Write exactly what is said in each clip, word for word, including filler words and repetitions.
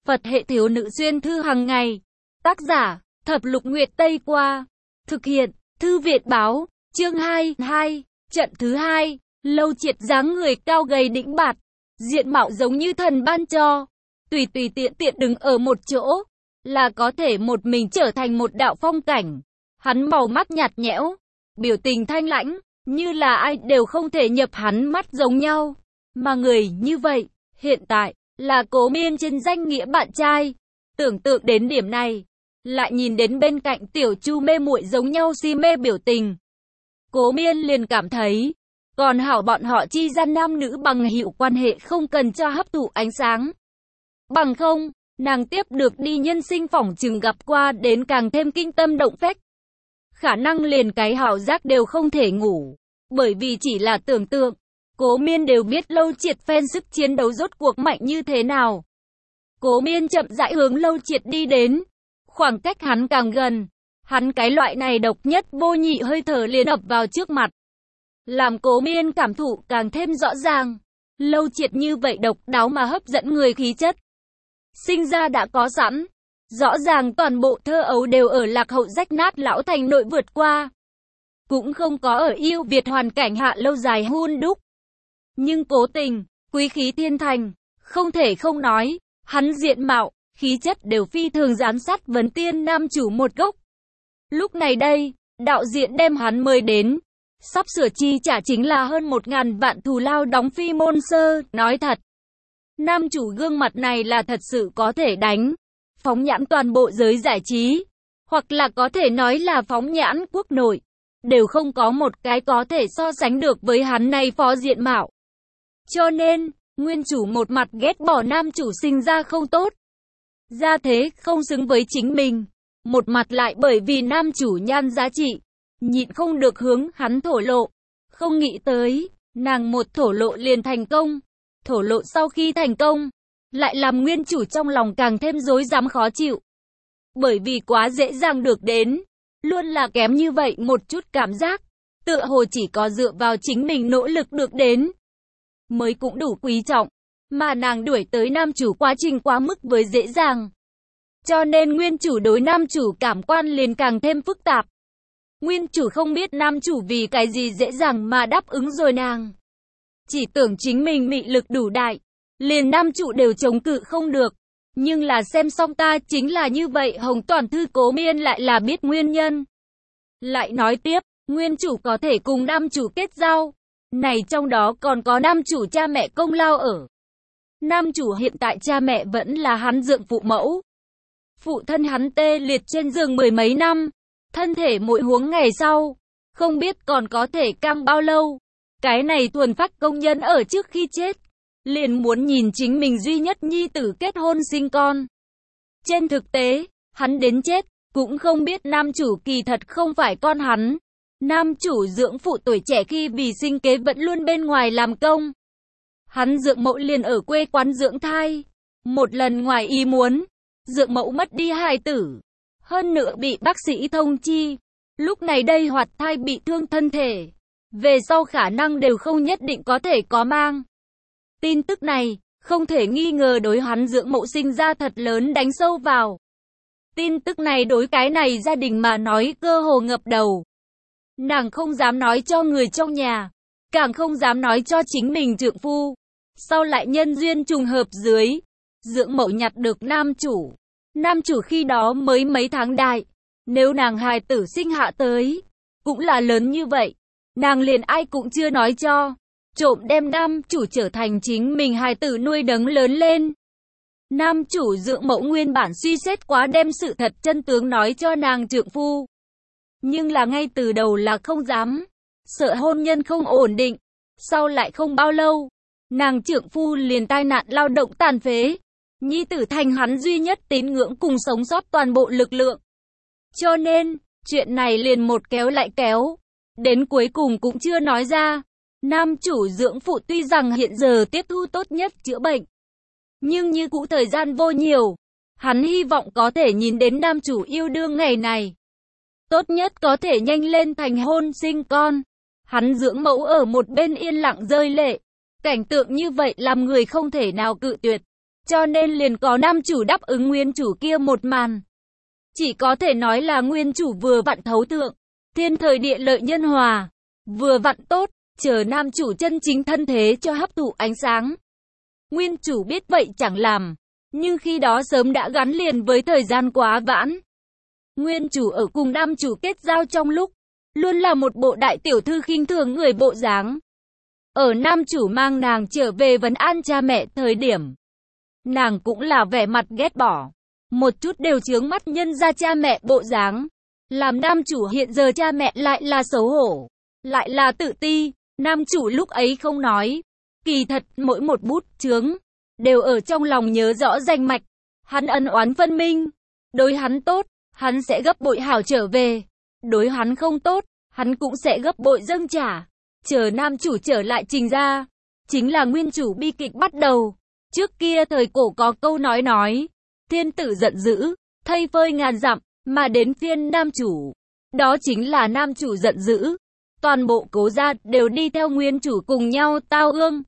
Phật hệ thiếu nữ xuyên thư hàng ngày. Tác giả, Thập Lục Nguyệt Tây Qua. Thực hiện, Thư viện báo, chương hai, hai, trận thứ hai. Lâu Triệt dáng người cao gầy đĩnh bạt, diện mạo giống như thần ban cho. Tùy tùy tiện tiện đứng ở một chỗ, là có thể một mình trở thành một đạo phong cảnh. Hắn màu mắt nhạt nhẽo, biểu tình thanh lãnh, như là ai đều không thể nhập hắn mắt giống nhau. Mà người như vậy, hiện tại, là Cố Miên trên danh nghĩa bạn trai. Tưởng tượng đến điểm này, lại nhìn đến bên cạnh Tiểu Chu mê muội giống nhau si mê biểu tình. Cố Miên liền cảm thấy, còn hảo bọn họ chi gian nam nữ bằng hữu quan hệ không cần cho hấp thụ ánh sáng. Bằng không, nàng tiếp được đi nhân sinh phỏng chừng gặp qua đến càng thêm kinh tâm động phách. Khả năng liền cái hảo giác đều không thể ngủ, bởi vì chỉ là tưởng tượng. Cố Miên đều biết Lâu Triệt phen sức chiến đấu rốt cuộc mạnh như thế nào. Cố Miên chậm rãi hướng Lâu Triệt đi đến, khoảng cách hắn càng gần, hắn cái loại này độc nhất vô nhị hơi thở liền ập vào trước mặt. Làm Cố Miên cảm thụ càng thêm rõ ràng, Lâu Triệt như vậy độc đáo mà hấp dẫn người khí chất. Sinh ra đã có sẵn, rõ ràng toàn bộ thơ ấu đều ở lạc hậu rách nát lão thành nội vượt qua. Cũng không có ở yêu Việt hoàn cảnh hạ lâu dài hun đúc. Nhưng cố tình, quý khí thiên thành, không thể không nói, hắn diện mạo, khí chất đều phi thường giám sát vấn tiên nam chủ một gốc. Lúc này đây, đạo diễn đem hắn mời đến, sắp sửa chi trả chính là hơn một ngàn vạn thù lao đóng phi môn sơ, nói thật. Nam chủ gương mặt này là thật sự có thể đánh, phóng nhãn toàn bộ giới giải trí, hoặc là có thể nói là phóng nhãn quốc nội, đều không có một cái có thể so sánh được với hắn này phó diện mạo. Cho nên, nguyên chủ một mặt ghét bỏ nam chủ sinh ra không tốt, gia thế không xứng với chính mình, một mặt lại bởi vì nam chủ nhan giá trị, nhịn không được hướng hắn thổ lộ. Không nghĩ tới, nàng một thổ lộ liền thành công. Thổ lộ sau khi thành công, lại làm nguyên chủ trong lòng càng thêm rối rắm khó chịu. Bởi vì quá dễ dàng được đến, luôn là kém như vậy một chút cảm giác, tựa hồ chỉ có dựa vào chính mình nỗ lực được đến, mới cũng đủ quý trọng, mà nàng đuổi tới nam chủ quá trình quá mức với dễ dàng. Cho nên nguyên chủ đối nam chủ cảm quan liền càng thêm phức tạp. Nguyên chủ không biết nam chủ vì cái gì dễ dàng mà đáp ứng rồi nàng. Chỉ tưởng chính mình mị lực đủ đại, liền nam chủ đều chống cự không được. Nhưng là xem xong ta chính là như vậy Hồng Toàn Thư Cố Miên lại là biết nguyên nhân. Lại nói tiếp, nguyên chủ có thể cùng nam chủ kết giao. Này trong đó còn có nam chủ cha mẹ công lao ở. Nam chủ hiện tại cha mẹ vẫn là hắn dưỡng phụ mẫu. Phụ thân hắn tê liệt trên giường mười mấy năm. Thân thể mỗi huống ngày sau, không biết còn có thể căng bao lâu. Cái này thuần phát công nhân ở trước khi chết, liền muốn nhìn chính mình duy nhất nhi tử kết hôn sinh con. Trên thực tế, hắn đến chết, cũng không biết nam chủ kỳ thật không phải con hắn. Nam chủ dưỡng phụ tuổi trẻ khi vì sinh kế vẫn luôn bên ngoài làm công. Hắn dưỡng mẫu liền ở quê quán dưỡng thai. Một lần ngoài ý muốn, dưỡng mẫu mất đi hài tử. Hơn nữa bị bác sĩ thông chi. Lúc này đây hoạt thai bị thương thân thể. Về sau khả năng đều không nhất định có thể có mang. Tin tức này, không thể nghi ngờ đối hắn dưỡng mẫu sinh ra thật lớn đánh sâu vào. Tin tức này đối cái này gia đình mà nói cơ hồ ngập đầu. Nàng không dám nói cho người trong nhà, càng không dám nói cho chính mình trượng phu. Sau lại nhân duyên trùng hợp dưới, dưỡng mẫu nhặt được nam chủ. Nam chủ khi đó mới mấy tháng đại, nếu nàng hài tử sinh hạ tới, cũng là lớn như vậy. Nàng liền ai cũng chưa nói cho, trộm đem nam chủ trở thành chính mình hài tử nuôi nấng lớn lên. Nam chủ dưỡng mẫu nguyên bản suy xét quá đem sự thật chân tướng nói cho nàng trượng phu. Nhưng là ngay từ đầu là không dám, sợ hôn nhân không ổn định. Sau lại không bao lâu, nàng trượng phu liền tai nạn lao động tàn phế. Nhi tử thành hắn duy nhất tín ngưỡng cùng sống sót toàn bộ lực lượng. Cho nên, chuyện này liền một kéo lại kéo. Đến cuối cùng cũng chưa nói ra. Nam chủ dưỡng phụ tuy rằng hiện giờ tiếp thu tốt nhất chữa bệnh, nhưng như cũ thời gian vô nhiều. Hắn hy vọng có thể nhìn đến nam chủ yêu đương ngày này. Tốt nhất có thể nhanh lên thành hôn sinh con. Hắn dưỡng mẫu ở một bên yên lặng rơi lệ. Cảnh tượng như vậy làm người không thể nào cự tuyệt. cho nên liền có nam chủ đáp ứng nguyên chủ kia một màn. Chỉ có thể nói là nguyên chủ vừa vặn thấu thượng, thiên thời địa lợi nhân hòa, vừa vặn tốt, chờ nam chủ chân chính thân thế cho hấp thụ ánh sáng. Nguyên chủ biết vậy chẳng làm, nhưng khi đó sớm đã gắn liền với thời gian quá vãn. Nguyên chủ ở cùng nam chủ kết giao trong lúc, luôn là một bộ đại tiểu thư khinh thường người bộ dáng. Ở nam chủ mang nàng trở về vấn an cha mẹ thời điểm, nàng cũng là vẻ mặt ghét bỏ, một chút đều chướng mắt nhân ra cha mẹ bộ dáng. Làm nam chủ hiện giờ cha mẹ lại là xấu hổ, lại là tự ti, nam chủ lúc ấy không nói. Kỳ thật, mỗi một bút chướng, đều ở trong lòng nhớ rõ rành mạch. Hắn ân oán phân minh, đối hắn tốt, hắn sẽ gấp bội hảo trở về. Đối hắn không tốt, hắn cũng sẽ gấp bội dâng trả. Chờ nam chủ trở lại trình ra, chính là nguyên chủ bi kịch bắt đầu. Trước kia thời cổ có câu nói nói, thiên tử giận dữ, thây phơi ngàn dặm, mà đến phiên nam chủ. Đó chính là nam chủ giận dữ. Toàn bộ cố gia đều đi theo nguyên chủ cùng nhau tao ương.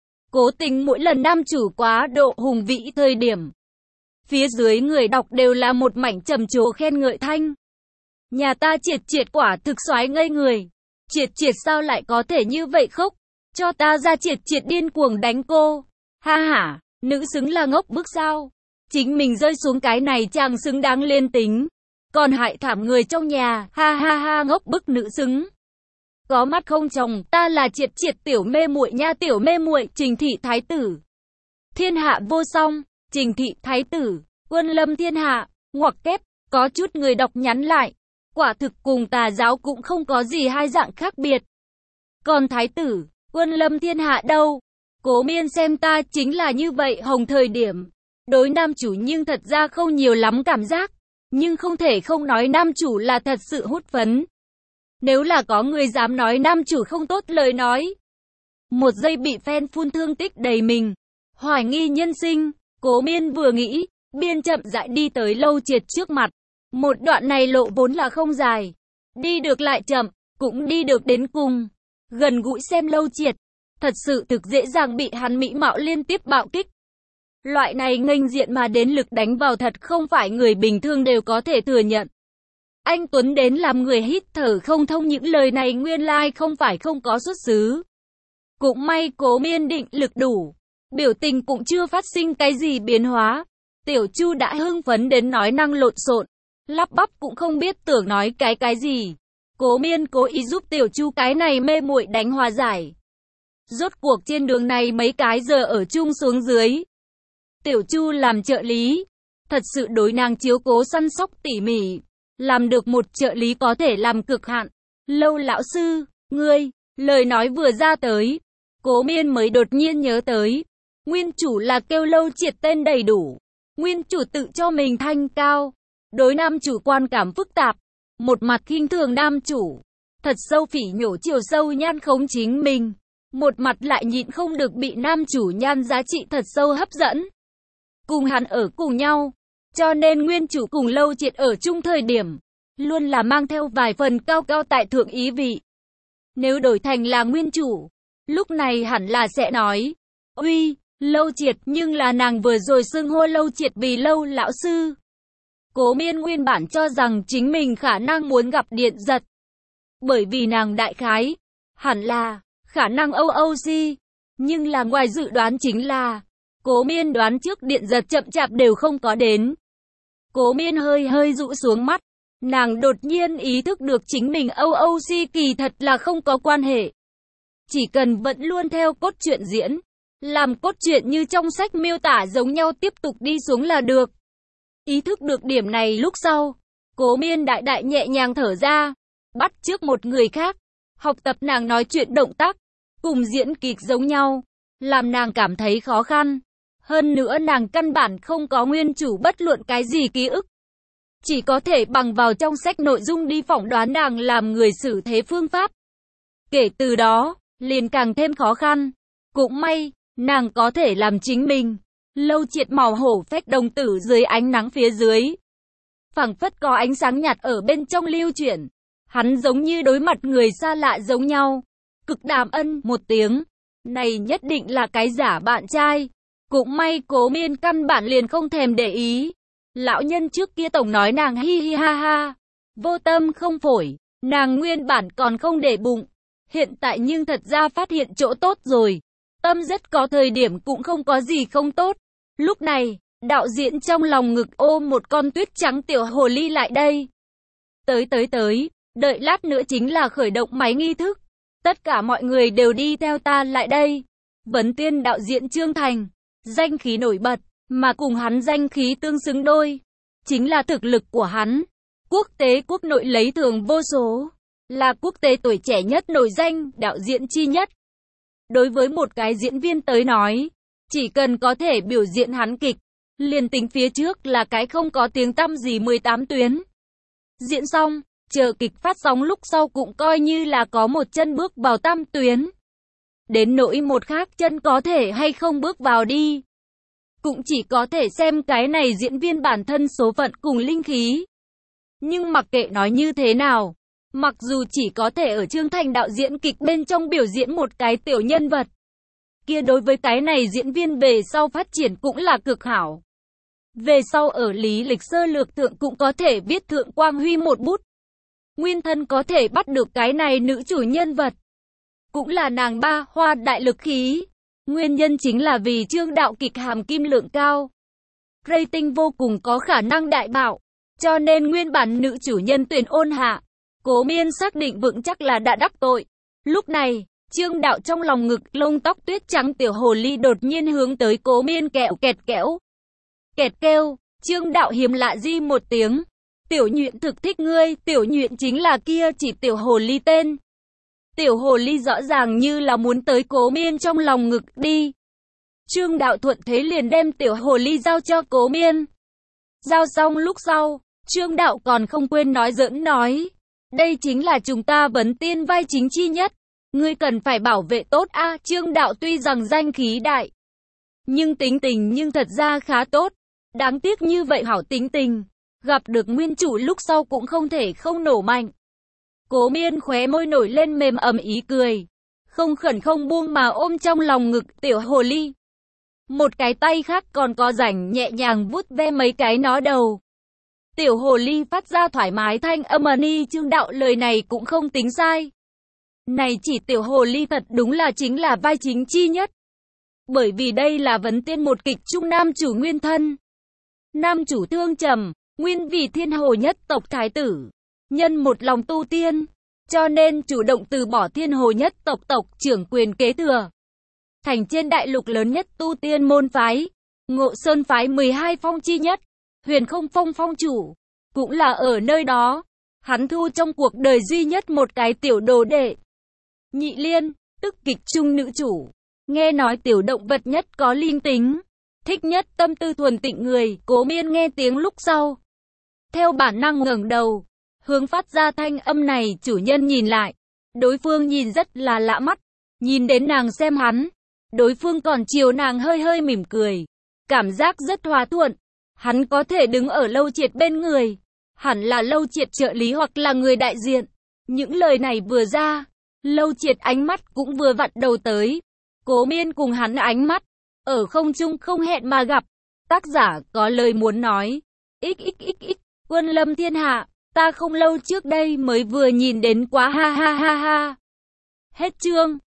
Cố tình mỗi lần nam chủ quá độ hùng vĩ thời điểm, phía dưới người đọc đều là một mảnh trầm trồ khen ngợi thanh. Nhà ta Triệt Triệt quả thực soái ngây người. Triệt Triệt sao lại có thể như vậy khóc? Cho ta ra Triệt Triệt điên cuồng đánh cô. Ha ha, nữ xứng là ngốc bức sao? Chính mình rơi xuống cái này chàng xứng đáng liên tính. Còn hại thảm người trong nhà, ha ha ha ngốc bức nữ xứng. Có mắt không chồng, ta là Triệt Triệt tiểu mê muội nha tiểu mê muội, Trình thị thái tử. Thiên hạ vô song, Trình thị thái tử, quân lâm thiên hạ, ngoặc kép, có chút người đọc nhắn lại. Quả thực cùng tà giáo cũng không có gì hai dạng khác biệt. Còn thái tử, quân lâm thiên hạ đâu? Cố Miên xem ta chính là như vậy hồng thời điểm. Đối nam chủ nhưng thật ra không nhiều lắm cảm giác. Nhưng không thể không nói nam chủ là thật sự hút phấn. Nếu là có người dám nói nam chủ không tốt lời nói. Một giây bị fan phun thương tích đầy mình. Hoài nghi nhân sinh, Cố Miên vừa nghĩ, biên chậm rãi đi tới Lâu Triệt trước mặt. Một đoạn này lộ vốn là không dài. Đi được lại chậm, cũng đi được đến cùng. Gần gũi xem Lâu Triệt. Thật sự thực dễ dàng bị hắn mỹ mạo liên tiếp bạo kích. Loại này nghênh diện mà đến lực đánh vào thật không phải người bình thường đều có thể thừa nhận. Anh Tuấn đến làm người hít thở không thông những lời này nguyên lai không phải không có xuất xứ. Cũng may Cố Miên định lực đủ. Biểu tình cũng chưa phát sinh cái gì biến hóa. Tiểu Chu đã hưng phấn đến nói năng lộn xộn. Lắp bắp cũng không biết tưởng nói cái cái gì. Cố Miên cố ý giúp Tiểu Chu cái này mê muội đánh hòa giải. Rốt cuộc trên đường này mấy cái giờ ở chung xuống dưới. Tiểu Chu làm trợ lý. Thật sự đối nàng chiếu cố săn sóc tỉ mỉ. Làm được một trợ lý có thể làm cực hạn. Lâu lão sư, ngươi, lời nói vừa ra tới. Cố Miên mới đột nhiên nhớ tới. Nguyên chủ là kêu Lâu Triệt tên đầy đủ. Nguyên chủ tự cho mình thanh cao. Đối nam chủ quan cảm phức tạp. Một mặt khinh thường nam chủ. Thật sâu phỉ nhổ chiều sâu nhan khống chính mình. Một mặt lại nhịn không được bị nam chủ nhan giá trị thật sâu hấp dẫn. Cùng hắn ở cùng nhau. Cho nên nguyên chủ cùng Lâu Triệt ở chung thời điểm. Luôn là mang theo vài phần cao cao tại thượng ý vị. Nếu đổi thành là nguyên chủ. Lúc này hẳn là sẽ nói. Uy, Lâu Triệt, nhưng là nàng vừa rồi xưng hô Lâu Triệt vì Lâu lão sư. Cố Miên nguyên bản cho rằng chính mình khả năng muốn gặp Điện Giật. Bởi vì nàng đại khái. Hẳn là khả năng âu âu si. Nhưng là ngoài dự đoán chính là. Cố Miên đoán trước Điện Giật chậm chạp đều không có đến. Cố Miên hơi hơi dụ xuống mắt. Nàng đột nhiên ý thức được chính mình âu âu si kỳ thật là không có quan hệ. Chỉ cần vẫn luôn theo cốt truyện diễn. Làm cốt truyện như trong sách miêu tả giống nhau tiếp tục đi xuống là được. Ý thức được điểm này lúc sau. Cố Miên đại đại nhẹ nhàng thở ra. Bắt chước một người khác. Học tập nàng nói chuyện động tác. Cùng diễn kịch giống nhau. Làm nàng cảm thấy khó khăn. Hơn nữa nàng căn bản không có nguyên chủ bất luận cái gì ký ức. Chỉ có thể bằng vào trong sách nội dung đi phỏng đoán nàng làm người xử thế phương pháp. Kể từ đó, liền càng thêm khó khăn. Cũng may, nàng có thể làm chính mình. Lâu Triệt màu hổ phách đồng tử dưới ánh nắng phía dưới. Phảng phất có ánh sáng nhạt ở bên trong lưu chuyển. Hắn giống như đối mặt người xa lạ giống nhau. Cực đàm ân một tiếng. Này nhất định là cái giả bạn trai. Cũng may Cố Miên căn bản liền không thèm để ý. Lão nhân trước kia tổng nói nàng hi hi ha ha, vô tâm không phổi, nàng nguyên bản còn không để bụng. Hiện tại nhưng thật ra phát hiện chỗ tốt rồi. Tâm rất có thời điểm cũng không có gì không tốt. Lúc này, đạo diễn trong lòng ngực ôm một con tuyết trắng tiểu hồ ly lại đây. Tới tới tới, đợi lát nữa chính là khởi động máy nghi thức. Tất cả mọi người đều đi theo ta lại đây. Vấn Tiên đạo diễn Trương Thành, danh khí nổi bật, mà cùng hắn danh khí tương xứng đôi, chính là thực lực của hắn. Quốc tế quốc nội lấy thưởng vô số, là quốc tế tuổi trẻ nhất nổi danh, đạo diễn chi nhất. Đối với một cái diễn viên tới nói, chỉ cần có thể biểu diễn hắn kịch, liền tính phía trước là cái không có tiếng tăm gì mười tám tuyến. Diễn xong, chờ kịch phát sóng lúc sau cũng coi như là có một chân bước vào tam tuyến. Đến nỗi một khác chân có thể hay không bước vào đi, cũng chỉ có thể xem cái này diễn viên bản thân số phận cùng linh khí. Nhưng mặc kệ nói như thế nào, mặc dù chỉ có thể ở Trương Thành đạo diễn kịch bên trong biểu diễn một cái tiểu nhân vật, kia đối với cái này diễn viên về sau phát triển cũng là cực hảo. Về sau ở lý lịch sơ lược thượng cũng có thể viết thượng quang huy một bút. Nguyên thân có thể bắt được cái này nữ chủ nhân vật, cũng là nàng ba hoa đại lực khí. Nguyên nhân chính là vì Trương đạo kịch hàm kim lượng cao, rating vô cùng có khả năng đại bạo, cho nên nguyên bản nữ chủ nhân tuyển ôn hạ. Cố Miên xác định vững chắc là đã đắc tội. Lúc này, Trương đạo trong lòng ngực lông tóc tuyết trắng tiểu hồ ly đột nhiên hướng tới Cố Miên kẹo kẹt kẽo. Kẹt kêu, Trương đạo hiếm lạ di một tiếng. Tiểu nhuyễn thực thích ngươi, tiểu nhuyễn chính là kia chỉ tiểu hồ ly tên. Tiểu hồ ly rõ ràng như là muốn tới Cố Miên trong lòng ngực đi. Trương đạo thuận thế liền đem tiểu hồ ly giao cho Cố Miên. Giao xong lúc sau, Trương đạo còn không quên nói giỡn nói. Đây chính là chúng ta Vấn Tiên vai chính chi nhất. Ngươi cần phải bảo vệ tốt a. À, Trương đạo tuy rằng danh khí đại, nhưng tính tình nhưng thật ra khá tốt. Đáng tiếc như vậy hảo tính tình, gặp được nguyên chủ lúc sau cũng không thể không nổ mạnh. Cố Miên khóe môi nổi lên mềm ẩm ý cười, không khẩn không buông mà ôm trong lòng ngực tiểu hồ ly. Một cái tay khác còn có rảnh nhẹ nhàng vuốt ve mấy cái nó đầu. Tiểu hồ ly phát ra thoải mái thanh âm ni. Trương đạo lời này cũng không tính sai. Này chỉ tiểu hồ ly thật đúng là chính là vai chính chi nhất. Bởi vì đây là Vấn Tiên một kịch trung nam chủ nguyên thân. Nam chủ Thương Trầm, nguyên vì thiên hồ nhất tộc thái tử, nhân một lòng tu tiên, cho nên chủ động từ bỏ thiên hồ nhất tộc tộc trưởng quyền kế thừa. Thành trên đại lục lớn nhất tu tiên môn phái, Ngộ Sơn phái mười hai phong chi nhất, Huyền Không Phong phong chủ, cũng là ở nơi đó, hắn thu trong cuộc đời duy nhất một cái tiểu đồ đệ. Nhị Liên, tức kịch trung nữ chủ, nghe nói tiểu động vật nhất có linh tính, thích nhất tâm tư thuần tịnh người. Cố Miên nghe tiếng lúc sau, theo bản năng ngẩng đầu, hướng phát ra thanh âm này chủ nhân nhìn lại. Đối phương nhìn rất là lạ mắt, nhìn đến nàng xem hắn, đối phương còn chiều nàng hơi hơi mỉm cười, cảm giác rất hòa thuận. Hắn có thể đứng ở Lâu Triệt bên người, hẳn là Lâu Triệt trợ lý hoặc là người đại diện. Những lời này vừa ra, Lâu Triệt ánh mắt cũng vừa vặn đầu tới. Cố Miên cùng hắn ánh mắt ở không trung không hẹn mà gặp. Tác giả có lời muốn nói. Xxxx, Quân Lâm Thiên Hạ, ta không lâu trước đây mới vừa nhìn đến quá ha ha ha ha. Hết chương.